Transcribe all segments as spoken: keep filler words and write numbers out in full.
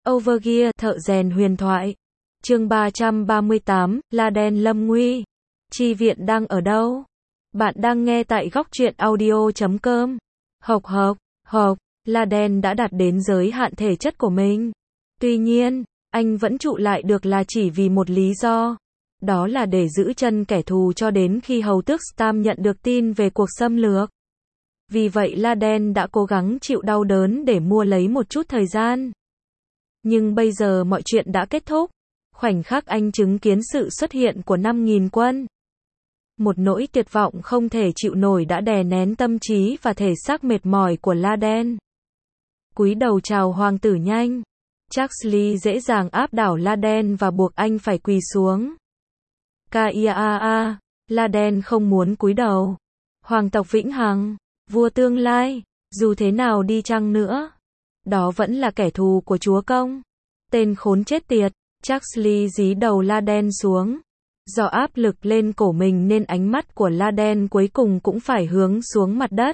Overgear, thợ rèn huyền thoại. Chương ba trăm ba mươi tám, Laden lâm nguy. Chi viện đang ở đâu? Bạn đang nghe tại góc truyện audio chấm com. Hộc hộc, hộc, Laden đã đạt đến giới hạn thể chất của mình. Tuy nhiên, anh vẫn trụ lại được là chỉ vì một lý do. Đó là để giữ chân kẻ thù cho đến khi hầu tước Stam nhận được tin về cuộc xâm lược. Vì vậy Laden đã cố gắng chịu đau đớn để mua lấy một chút thời gian. Nhưng bây giờ mọi chuyện đã kết thúc. Khoảnh khắc anh chứng kiến sự xuất hiện của năm nghìn quân. Một nỗi tuyệt vọng không thể chịu nổi đã đè nén tâm trí và thể xác mệt mỏi của Laden. Cúi đầu chào hoàng tử nhanh. Charles dễ dàng áp đảo Laden và buộc anh phải quỳ xuống. K.I.A.A. Laden không muốn cúi đầu. Hoàng tộc vĩnh hằng, vua tương lai, dù thế nào đi chăng nữa, đó vẫn là kẻ thù của chúa công. Tên khốn chết tiệt. Charles dí đầu Laden xuống. Do áp lực lên cổ mình nên ánh mắt của Laden cuối cùng cũng phải hướng xuống mặt đất.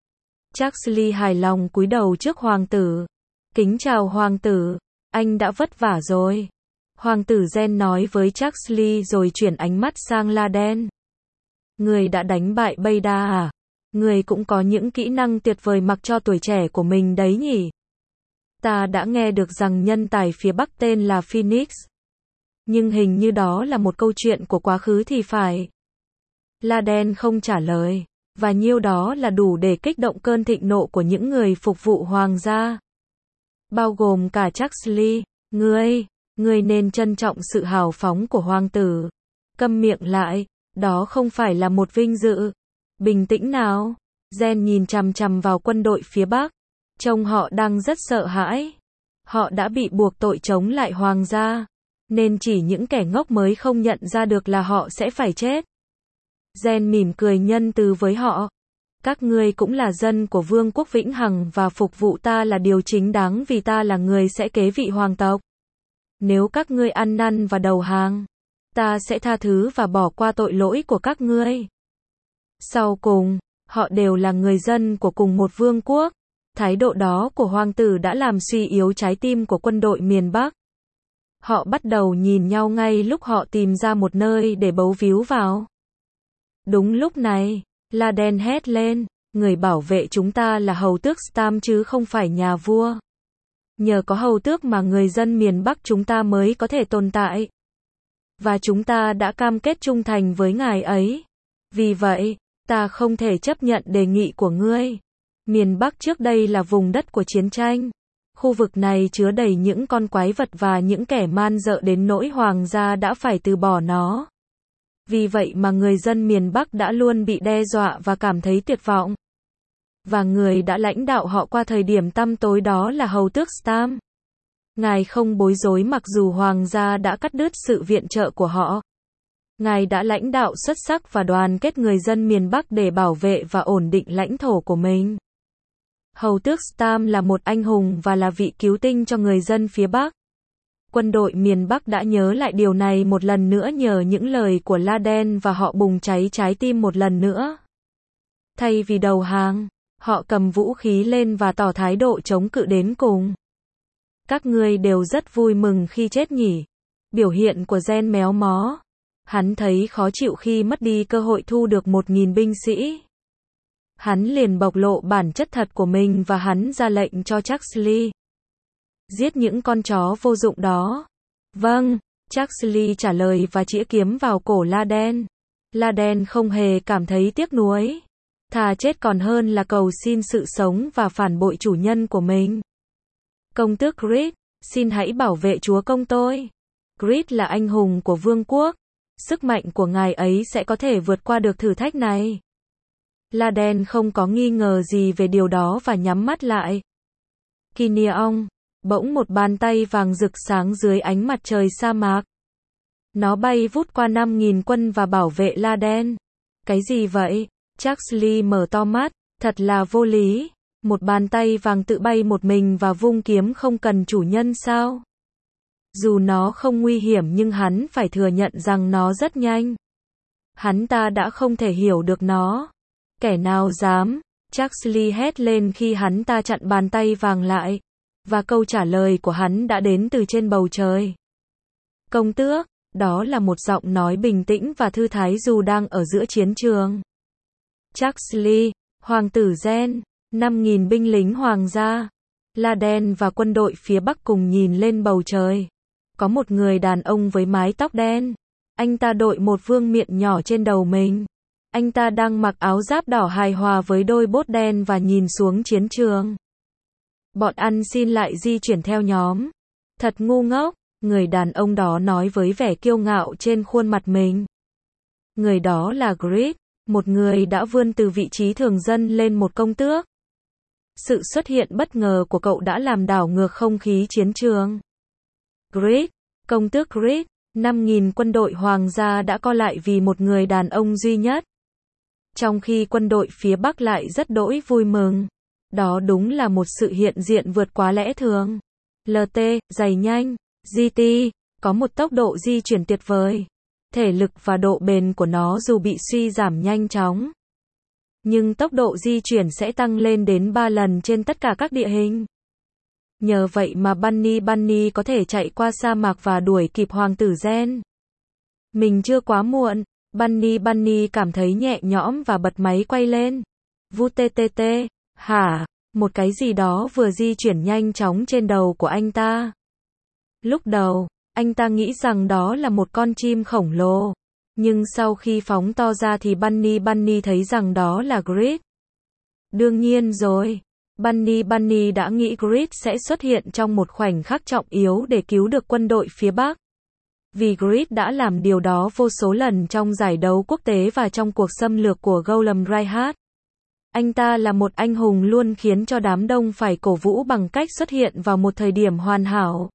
Charles hài lòng cúi đầu trước hoàng tử. Kính chào hoàng tử, anh đã vất vả rồi. Hoàng tử Gen nói với Charles rồi chuyển ánh mắt sang Laden. Người đã đánh bại Bayda à? Người cũng có những kỹ năng tuyệt vời mặc cho tuổi trẻ của mình đấy nhỉ? Ta đã nghe được rằng nhân tài phía Bắc tên là Phoenix. Nhưng hình như đó là một câu chuyện của quá khứ thì phải. Laden không trả lời. Và nhiêu đó là đủ để kích động cơn thịnh nộ của những người phục vụ hoàng gia. Bao gồm cả Charles. Ngươi, ngươi nên trân trọng sự hào phóng của hoàng tử. Câm miệng lại, đó không phải là một vinh dự. Bình tĩnh nào. Gen nhìn chằm chằm vào quân đội phía Bắc. Trông họ đang rất sợ hãi. Họ đã bị buộc tội chống lại hoàng gia. Nên chỉ những kẻ ngốc mới không nhận ra được là họ sẽ phải chết. Gen mỉm cười nhân từ với họ. Các ngươi cũng là dân của vương quốc vĩnh hằng và phục vụ ta là điều chính đáng vì ta là người sẽ kế vị hoàng tộc. Nếu các ngươi ăn năn và đầu hàng, ta sẽ tha thứ và bỏ qua tội lỗi của các ngươi. Sau cùng, họ đều là người dân của cùng một vương quốc. Thái độ đó của hoàng tử đã làm suy yếu trái tim của quân đội miền Bắc. Họ bắt đầu nhìn nhau ngay lúc họ tìm ra một nơi để bấu víu vào. Đúng lúc này, Laden hét lên, người bảo vệ chúng ta là hầu tước Stam chứ không phải nhà vua. Nhờ có hầu tước mà người dân miền Bắc chúng ta mới có thể tồn tại. Và chúng ta đã cam kết trung thành với ngài ấy. Vì vậy, ta không thể chấp nhận đề nghị của ngươi. Miền Bắc trước đây là vùng đất của chiến tranh. Khu vực này chứa đầy những con quái vật và những kẻ man dợ đến nỗi hoàng gia đã phải từ bỏ nó. Vì vậy mà người dân miền Bắc đã luôn bị đe dọa và cảm thấy tuyệt vọng. Và người đã lãnh đạo họ qua thời điểm tăm tối đó là hầu tước Stam. Ngài không bối rối mặc dù hoàng gia đã cắt đứt sự viện trợ của họ. Ngài đã lãnh đạo xuất sắc và đoàn kết người dân miền Bắc để bảo vệ và ổn định lãnh thổ của mình. Hầu tước Stam là một anh hùng và là vị cứu tinh cho người dân phía Bắc. Quân đội miền Bắc đã nhớ lại điều này một lần nữa nhờ những lời của Laden và họ bùng cháy trái tim một lần nữa. Thay vì đầu hàng, họ cầm vũ khí lên và tỏ thái độ chống cự đến cùng. Các ngươi đều rất vui mừng khi chết nhỉ? Biểu hiện của Gen méo mó. Hắn thấy khó chịu khi mất đi cơ hội thu được một nghìn binh sĩ. Hắn liền bộc lộ bản chất thật của mình và hắn ra lệnh cho Charles. Giết những con chó vô dụng đó. Vâng, Charles trả lời và chĩa kiếm vào cổ Laden. Laden không hề cảm thấy tiếc nuối. Thà chết còn hơn là cầu xin sự sống và phản bội chủ nhân của mình. Công tước Grid, xin hãy bảo vệ chúa công tôi. Grid là anh hùng của vương quốc. Sức mạnh của ngài ấy sẽ có thể vượt qua được thử thách này. Laden không có nghi ngờ gì về điều đó và nhắm mắt lại. Kineon, bỗng một bàn tay vàng rực sáng dưới ánh mặt trời sa mạc. Nó bay vút qua năm nghìn quân và bảo vệ Laden. Cái gì vậy? Charles mở to mắt, thật là vô lý. Một bàn tay vàng tự bay một mình và vung kiếm không cần chủ nhân sao? Dù nó không nguy hiểm nhưng hắn phải thừa nhận rằng nó rất nhanh. Hắn ta đã không thể hiểu được nó. Kẻ nào dám? Charles hét lên khi hắn ta chặn bàn tay vàng lại. Và câu trả lời của hắn đã đến từ trên bầu trời. Công tước, đó là một giọng nói bình tĩnh và thư thái dù đang ở giữa chiến trường. Charles, hoàng tử Gen, năm nghìn binh lính hoàng gia, Laden và quân đội phía Bắc cùng nhìn lên bầu trời. Có một người đàn ông với mái tóc đen. Anh ta đội một vương miện nhỏ trên đầu mình. Anh ta đang mặc áo giáp đỏ hài hòa với đôi bốt đen và nhìn xuống chiến trường. Bọn ăn xin lại di chuyển theo nhóm. Thật ngu ngốc, người đàn ông đó nói với vẻ kiêu ngạo trên khuôn mặt mình. Người đó là Grid, một người đã vươn từ vị trí thường dân lên một công tước. Sự xuất hiện bất ngờ của cậu đã làm đảo ngược không khí chiến trường. Grid, công tước Grid, năm nghìn quân đội hoàng gia đã co lại vì một người đàn ông duy nhất. Trong khi quân đội phía Bắc lại rất đỗi vui mừng. Đó đúng là một sự hiện diện vượt quá lẽ thường. lờ tê, giày nhanh, giê tê, có một tốc độ di chuyển tuyệt vời. Thể lực và độ bền của nó dù bị suy giảm nhanh chóng. Nhưng tốc độ di chuyển sẽ tăng lên đến ba lần trên tất cả các địa hình. Nhờ vậy mà Bunny Bunny có thể chạy qua sa mạc và đuổi kịp hoàng tử Gen. Mình chưa quá muộn, Bunny Bunny cảm thấy nhẹ nhõm và bật máy quay lên. Vu tê tê tê, hả, một cái gì đó vừa di chuyển nhanh chóng trên đầu của anh ta. Lúc đầu, anh ta nghĩ rằng đó là một con chim khổng lồ. Nhưng sau khi phóng to ra thì Bunny Bunny thấy rằng đó là Grid. Đương nhiên rồi. Bunny Bunny đã nghĩ Grid sẽ xuất hiện trong một khoảnh khắc trọng yếu để cứu được quân đội phía Bắc. Vì Grid đã làm điều đó vô số lần trong giải đấu quốc tế và trong cuộc xâm lược của Golem Reinhardt. Anh ta là một anh hùng luôn khiến cho đám đông phải cổ vũ bằng cách xuất hiện vào một thời điểm hoàn hảo.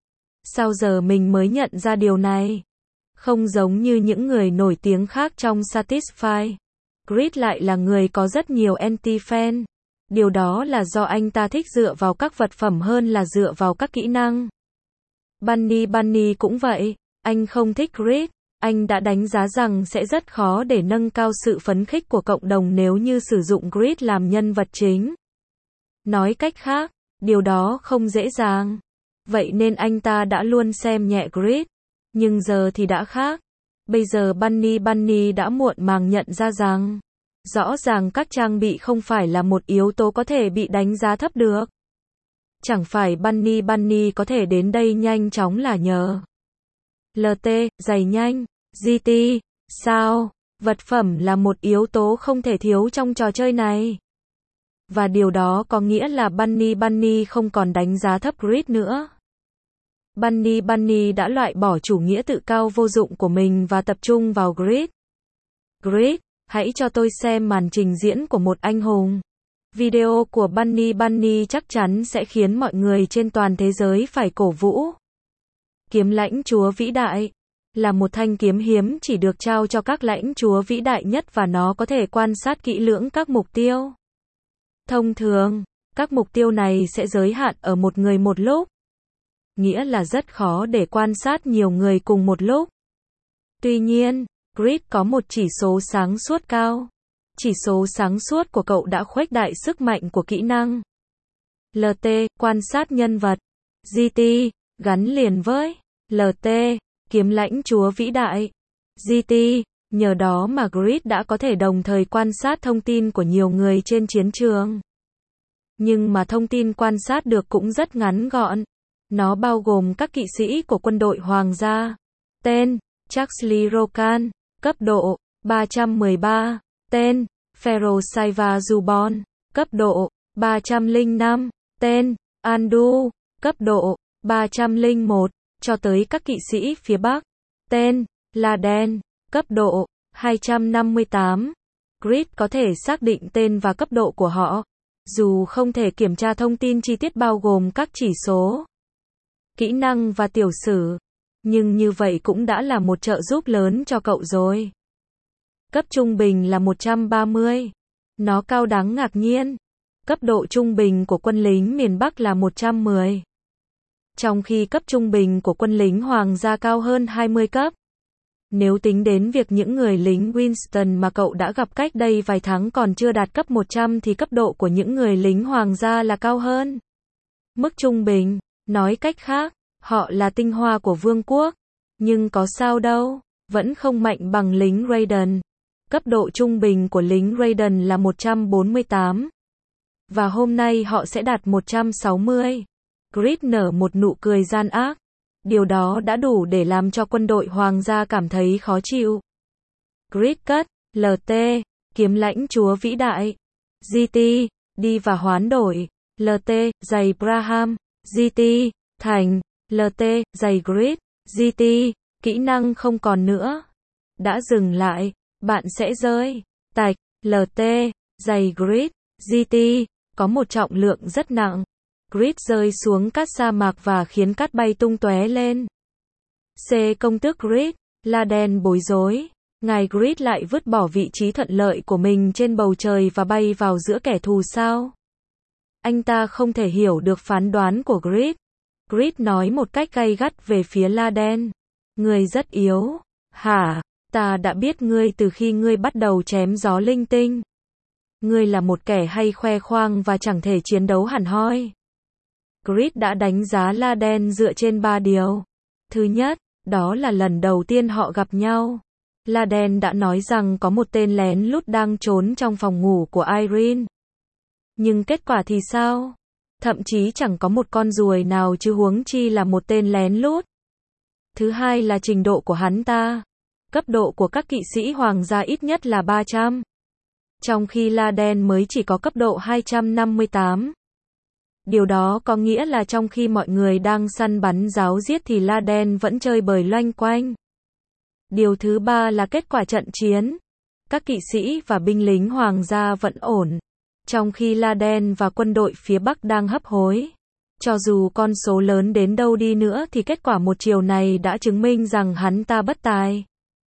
Sao giờ mình mới nhận ra điều này? Không giống như những người nổi tiếng khác trong Satisfy, Grid lại là người có rất nhiều anti-fan. Điều đó là do anh ta thích dựa vào các vật phẩm hơn là dựa vào các kỹ năng. Bunny Bunny cũng vậy, anh không thích Grid. Anh đã đánh giá rằng sẽ rất khó để nâng cao sự phấn khích của cộng đồng nếu như sử dụng Grid làm nhân vật chính. Nói cách khác, điều đó không dễ dàng. Vậy nên anh ta đã luôn xem nhẹ Grid. Nhưng giờ thì đã khác. Bây giờ Bunny Bunny đã muộn màng nhận ra rằng, rõ ràng các trang bị không phải là một yếu tố có thể bị đánh giá thấp được. Chẳng phải Bunny Bunny có thể đến đây nhanh chóng là nhờ lờ tê, giày nhanh, giê tê, sao? Vật phẩm là một yếu tố không thể thiếu trong trò chơi này. Và điều đó có nghĩa là Bunny Bunny không còn đánh giá thấp Grid nữa. Bunny Bunny đã loại bỏ chủ nghĩa tự cao vô dụng của mình và tập trung vào Grid. Grid, hãy cho tôi xem màn trình diễn của một anh hùng. Video của Bunny Bunny chắc chắn sẽ khiến mọi người trên toàn thế giới phải cổ vũ. Kiếm lãnh chúa vĩ đại là một thanh kiếm hiếm chỉ được trao cho các lãnh chúa vĩ đại nhất và nó có thể quan sát kỹ lưỡng các mục tiêu. Thông thường, các mục tiêu này sẽ giới hạn ở một người một lúc. Nghĩa là rất khó để quan sát nhiều người cùng một lúc. Tuy nhiên, Grid có một chỉ số sáng suốt cao. Chỉ số sáng suốt của cậu đã khuếch đại sức mạnh của kỹ năng. lờ tê, quan sát nhân vật. giê tê, gắn liền với lờ tê, kiếm lãnh chúa vĩ đại. giê tê, nhờ đó mà Grid đã có thể đồng thời quan sát thông tin của nhiều người trên chiến trường. Nhưng mà thông tin quan sát được cũng rất ngắn gọn. Nó bao gồm các kỵ sĩ của quân đội hoàng gia. Tên, Charles Rocan, cấp độ, ba trăm mười ba. Tên, Pharaoh Saiva Zubon, cấp độ, ba trăm lẻ năm. Tên, Andu, cấp độ, ba trăm lẻ một. Cho tới các kỵ sĩ phía Bắc. Tên, Laden, cấp độ, hai trăm năm mươi tám. Grid có thể xác định tên và cấp độ của họ. Dù không thể kiểm tra thông tin chi tiết bao gồm các chỉ số, kỹ năng và tiểu sử. Nhưng như vậy cũng đã là một trợ giúp lớn cho cậu rồi. Cấp trung bình là một trăm ba mươi. Nó cao đáng ngạc nhiên. Cấp độ trung bình của quân lính miền Bắc là một trăm mười. Trong khi cấp trung bình của quân lính hoàng gia cao hơn hai mươi cấp. Nếu tính đến việc những người lính Winston mà cậu đã gặp cách đây vài tháng còn chưa đạt cấp một trăm thì cấp độ của những người lính hoàng gia là cao hơn. mức trung bình. Nói cách khác, họ là tinh hoa của vương quốc. Nhưng có sao đâu, vẫn không mạnh bằng lính Raiden. Cấp độ trung bình của lính Raiden là một trăm bốn mươi tám. Và hôm nay họ sẽ đạt một trăm sáu mươi. Creed nở một nụ cười gian ác. Điều đó đã đủ để làm cho quân đội hoàng gia cảm thấy khó chịu. Creed cất, lờ tê, kiếm lãnh chúa vĩ đại. giê tê, đi và hoán đổi. lờ tê, giày Braham. giê tê, thành. lờ tê, giày Creed. giê tê, kỹ năng không còn nữa. Đã dừng lại, bạn sẽ rơi. Tạch, lờ tê, giày Creed. giê tê, có một trọng lượng rất nặng. Creed rơi xuống cát sa mạc và khiến cát bay tung tóe lên. C. Công tước Creed. Laden bối rối. Ngài Creed lại vứt bỏ vị trí thuận lợi của mình trên bầu trời và bay vào giữa kẻ thù sao? Anh ta không thể hiểu được phán đoán của Creed. Creed nói một cách gay gắt về phía Laden. Ngươi rất yếu. Hả? Ta đã biết ngươi từ khi ngươi bắt đầu chém gió linh tinh. Ngươi là một kẻ hay khoe khoang và chẳng thể chiến đấu hẳn hoi. Creed đã đánh giá Laden dựa trên ba điều. Thứ nhất, đó là lần đầu tiên họ gặp nhau. Laden đã nói rằng có một tên lén lút đang trốn trong phòng ngủ của Irene. Nhưng kết quả thì sao? Thậm chí chẳng có một con ruồi nào chứ huống chi là một tên lén lút. Thứ hai là trình độ của hắn ta. Cấp độ của các kỵ sĩ hoàng gia ít nhất là ba trăm. Trong khi Laden mới chỉ có cấp độ hai trăm năm mươi tám. Điều đó có nghĩa là trong khi mọi người đang săn bắn ráo riết thì Laden vẫn chơi bời loanh quanh. Điều thứ ba là kết quả trận chiến. Các kỵ sĩ và binh lính hoàng gia vẫn ổn. Trong khi Laden và quân đội phía Bắc đang hấp hối. Cho dù con số lớn đến đâu đi nữa thì kết quả một chiều này đã chứng minh rằng hắn ta bất tài.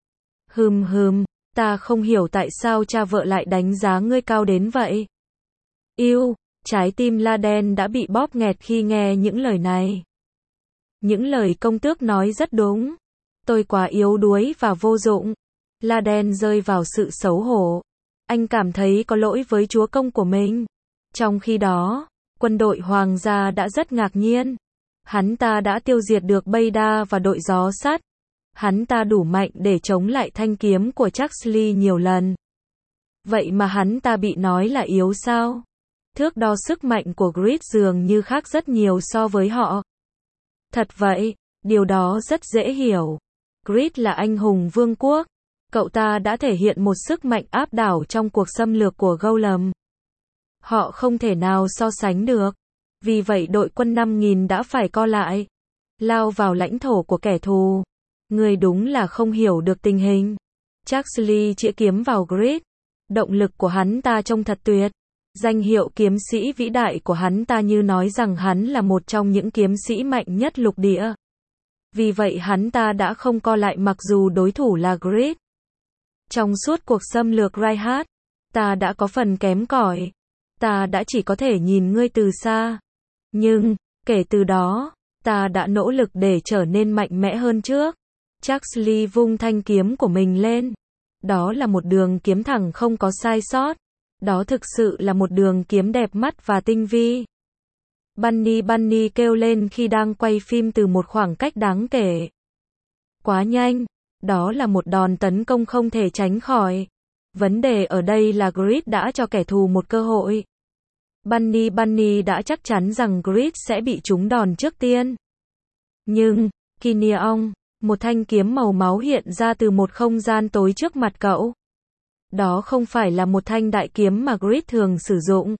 Hừm hừm, ta không hiểu tại sao cha vợ lại đánh giá ngươi cao đến vậy. Yêu, trái tim Laden đã bị bóp nghẹt khi nghe những lời này. Những lời công tước nói rất đúng. Tôi quá yếu đuối và vô dụng. Laden rơi vào sự xấu hổ. Anh cảm thấy có lỗi với chúa công của mình. Trong khi đó, quân đội hoàng gia đã rất ngạc nhiên. Hắn ta đã tiêu diệt được Bayda và đội gió sắt. Hắn ta đủ mạnh để chống lại thanh kiếm của Jaxley nhiều lần. Vậy mà hắn ta bị nói là yếu sao? Thước đo sức mạnh của Creed dường như khác rất nhiều so với họ. Thật vậy, điều đó rất dễ hiểu. Creed là anh hùng vương quốc. Cậu ta đã thể hiện một sức mạnh áp đảo trong cuộc xâm lược của Golem. Họ không thể nào so sánh được. Vì vậy đội quân năm nghìn đã phải co lại. Lao vào lãnh thổ của kẻ thù. Người đúng là không hiểu được tình hình. Jaxley chĩa kiếm vào Creed. Động lực của hắn ta trông thật tuyệt. Danh hiệu kiếm sĩ vĩ đại của hắn ta như nói rằng hắn là một trong những kiếm sĩ mạnh nhất lục địa. Vì vậy hắn ta đã không co lại mặc dù đối thủ là Creed. Trong suốt cuộc xâm lược Reinhardt, ta đã có phần kém cỏi. Ta đã chỉ có thể nhìn ngươi từ xa. Nhưng, kể từ đó, ta đã nỗ lực để trở nên mạnh mẽ hơn trước. Jaxley vung thanh kiếm của mình lên. Đó là một đường kiếm thẳng không có sai sót. Đó thực sự là một đường kiếm đẹp mắt và tinh vi. Bunny Bunny kêu lên khi đang quay phim từ một khoảng cách đáng kể. Quá nhanh. Đó là một đòn tấn công không thể tránh khỏi. Vấn đề ở đây là Creed đã cho kẻ thù một cơ hội. Bunny Bunny đã chắc chắn rằng Creed sẽ bị trúng đòn trước tiên. Nhưng, Kineon, một thanh kiếm màu máu hiện ra từ một không gian tối trước mặt cậu. Đó không phải là một thanh đại kiếm mà Creed thường sử dụng.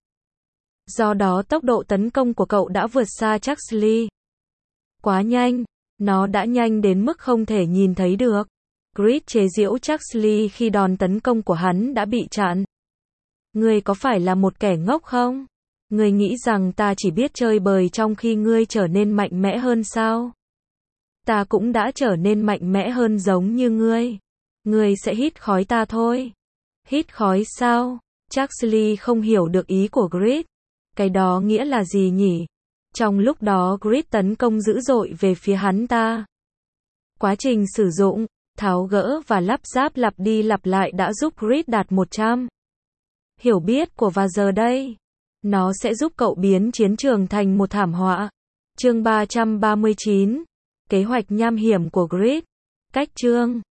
Do đó tốc độ tấn công của cậu đã vượt xa Jaxley. Quá nhanh. Nó đã nhanh đến mức không thể nhìn thấy được. Creed chế giễu Jaxley khi đòn tấn công của hắn đã bị chặn. Ngươi có phải là một kẻ ngốc không? Ngươi nghĩ rằng ta chỉ biết chơi bời trong khi ngươi trở nên mạnh mẽ hơn sao? Ta cũng đã trở nên mạnh mẽ hơn giống như ngươi. Ngươi sẽ hít khói ta thôi. Hít khói sao? Jaxley không hiểu được ý của Creed. Cái đó nghĩa là gì nhỉ? Trong lúc đó Creed tấn công dữ dội về phía hắn ta. Quá trình sử dụng, tháo gỡ và lắp ráp lặp đi lặp lại đã giúp Creed đạt một trăm. Hiểu biết của và giờ đây. Nó sẽ giúp cậu biến chiến trường thành một thảm họa. Chương ba trăm ba mươi chín. Kế hoạch nham hiểm của Grid. Cách chương